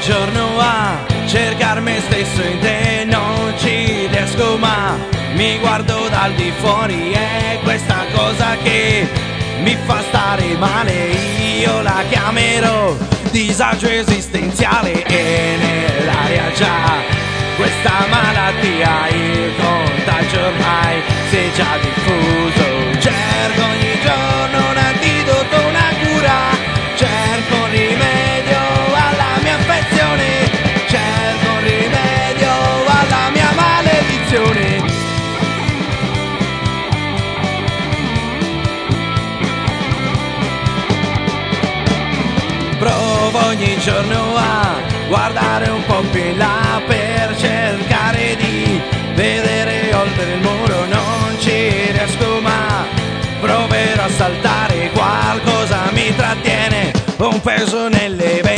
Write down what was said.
giorno a cercare me stesso in te, non ci riesco ma mi guardo dal di fuori, è questa cosa che mi fa stare male, io la chiamerò disagio esistenziale e nell'aria già questa malattia, il contagio ormai si è già diffuso, cerco ogni giorno un antidoto, una cura, cerco un rimedio alla mia affezione, cerco un rimedio alla mia maledizione. Provo ogni giorno a guardare un po' più in là per cercare di vedere oltre il muro, non ci riesco ma proverò a saltare, qualcosa mi trattiene, un peso nelle vene.